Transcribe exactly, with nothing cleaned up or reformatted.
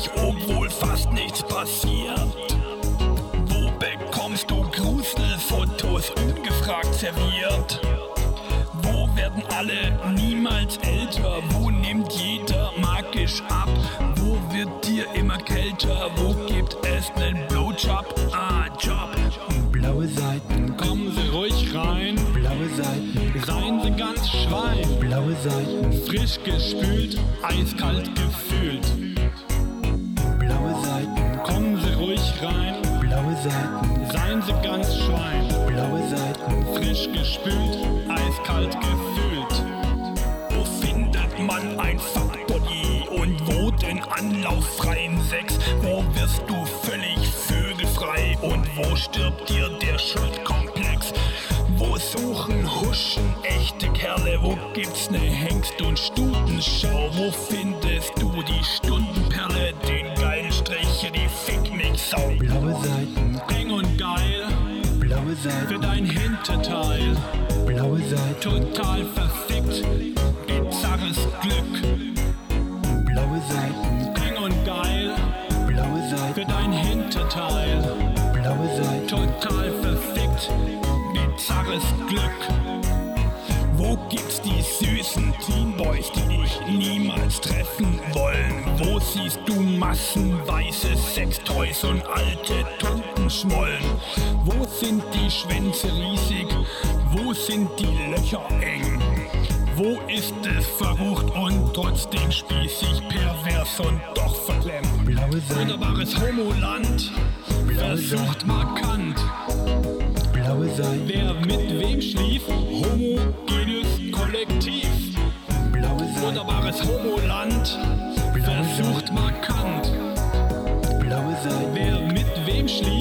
fröhlich, obwohl fast nichts passiert. Wo bekommst du Gruselfotos ungefragt serviert? Wo werden alle niemals älter? Wo nimmt jeder magisch ab? Wo wird dir immer kälter? Wo gibt es nen Blowjob? Ah, Job. Blaue Seiten, Kommen Sie ruhig rein. blaue Seiten, Seien Sie ganz Schwein. blaue Seiten, Frisch gespült, eiskalt gefühlt. blaue Seiten, Kommen Sie ruhig rein. blaue Seiten, Seien Sie ganz Schwein. blaue Seiten, Frisch gespült, eiskalt gefühlt. Wo findet man ein Fuckbody und wo den anlauffreien Sex? Wo wirst du völlig vögelfrei und wo stirbt dir der Schuldkomplex? Wo suchen Huschen echte Kerle? Wo gibt's ne Hengst- und Stutenschau? Wo findest du die Stundenperle, den geilen Striche, die Fick-Mich-Sau? blaue Seiten, Eng und geil blaue für Seiten, dein Hinterteil. blaue Seiten, Total verfickt, bizarres Glück. blaue Seiten, Eng und geil blaue für Seiten, dein Hinterteil. blaue Seiten, Total verfickt, bizarres Glück. Wo gibt's die süßen Teenboys, die dich niemals treffen wollen? Wo siehst du massenweise Sextoys und alte Tuntenschmollen? Wo sind die Schwänze riesig? Wo sind die Löcher eng? Wo ist es verrucht und trotzdem spießig, pervers und doch verklemmt? blaue Seiten, Wunderbares Homoland, versucht markant. blaue Seiten, Wer mit wem schlief, homogenes Kollektiv. blaue Seiten, Wunderbares Homoland, versucht markant. blaue Seiten, Wer mit wem schlief,